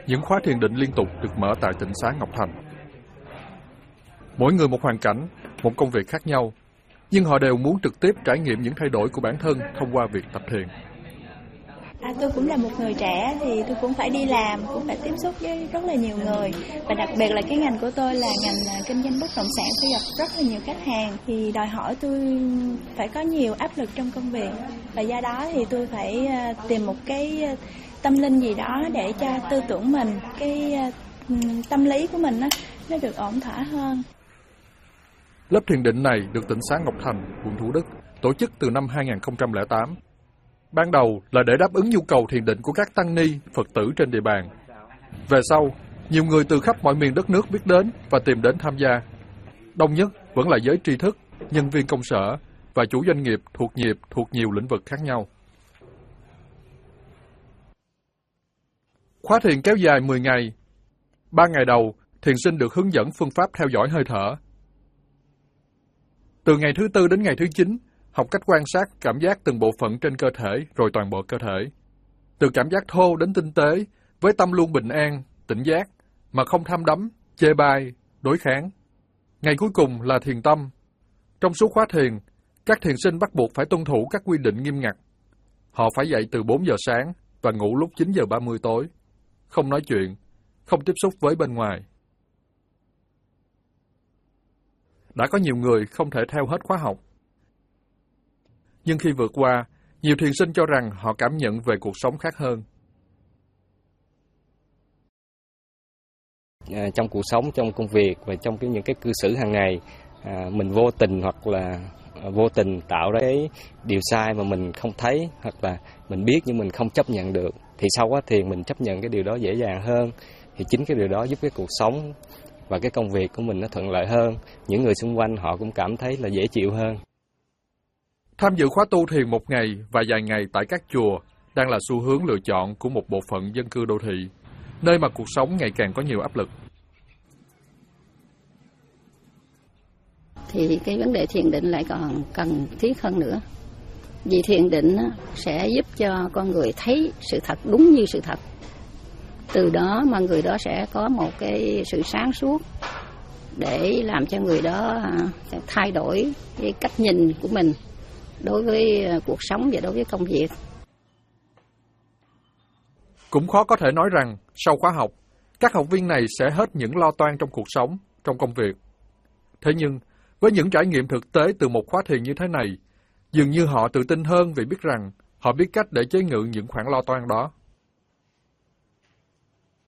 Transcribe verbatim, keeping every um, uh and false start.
những khóa thiền định liên tục được mở tại tịnh xá Ngọc Thành. Mỗi người một hoàn cảnh, một công việc khác nhau, nhưng họ đều muốn trực tiếp trải nghiệm những thay đổi của bản thân thông qua việc tập thiền. À, tôi cũng là một người trẻ thì tôi cũng phải đi làm, cũng phải tiếp xúc với rất là nhiều người. Và đặc biệt là cái ngành của tôi là ngành kinh doanh bất động sản, phải gặp rất là nhiều khách hàng. Thì đòi hỏi tôi phải có nhiều áp lực trong công việc. Và do đó thì tôi phải tìm một cái tâm linh gì đó để cho tư tưởng mình, cái tâm lý của mình đó, nó được ổn thỏa hơn. Lớp thiền định này được tịnh xá Ngọc Thành, quận Thủ Đức tổ chức từ năm hai nghìn không trăm lẻ tám. Ban đầu là để đáp ứng nhu cầu thiền định của các tăng ni, Phật tử trên địa bàn. Về sau, nhiều người từ khắp mọi miền đất nước biết đến và tìm đến tham gia. Đông nhất vẫn là giới tri thức, nhân viên công sở và chủ doanh nghiệp thuộc nghiệp thuộc nhiều lĩnh vực khác nhau. Khóa thiền kéo dài mười ngày. Ba ngày đầu, thiền sinh được hướng dẫn phương pháp theo dõi hơi thở. Từ ngày thứ tư đến ngày thứ chín, học cách quan sát cảm giác từng bộ phận trên cơ thể rồi toàn bộ cơ thể. Từ cảm giác thô đến tinh tế, với tâm luôn bình an, tỉnh giác, mà không tham đắm, chê bai, đối kháng. Ngày cuối cùng là thiền tâm. Trong suốt khóa thiền, các thiền sinh bắt buộc phải tuân thủ các quy định nghiêm ngặt. Họ phải dậy từ bốn giờ sáng và ngủ lúc chín giờ ba mươi tối. Không nói chuyện, không tiếp xúc với bên ngoài. Đã có nhiều người không thể theo hết khóa học. Nhưng khi vượt qua, nhiều thiền sinh cho rằng họ cảm nhận về cuộc sống khác hơn. À, trong cuộc sống, trong công việc và trong cái, những cái cư xử hàng ngày, à, mình vô tình hoặc là à, vô tình tạo ra cái điều sai mà mình không thấy, hoặc là mình biết nhưng mình không chấp nhận được. Thì sau quá thiền mình chấp nhận cái điều đó dễ dàng hơn. Thì chính cái điều đó giúp cái cuộc sống và cái công việc của mình nó thuận lợi hơn. Những người xung quanh họ cũng cảm thấy là dễ chịu hơn. Tham dự khóa tu thiền một ngày và vài ngày tại các chùa đang là xu hướng lựa chọn của một bộ phận dân cư đô thị, nơi mà cuộc sống ngày càng có nhiều áp lực. Thì cái vấn đề thiền định lại còn cần thiết hơn nữa. Vì thiền định sẽ giúp cho con người thấy sự thật đúng như sự thật. Từ đó mà người đó sẽ có một cái sự sáng suốt để làm cho người đó thay đổi cái cách nhìn của mình đối với cuộc sống và đối với công việc. Cũng khó có thể nói rằng sau khóa học, các học viên này sẽ hết những lo toan trong cuộc sống, trong công việc. Thế nhưng, với những trải nghiệm thực tế từ một khóa thiền như thế này, dường như họ tự tin hơn vì biết rằng họ biết cách để chế ngự những khoản lo toan đó.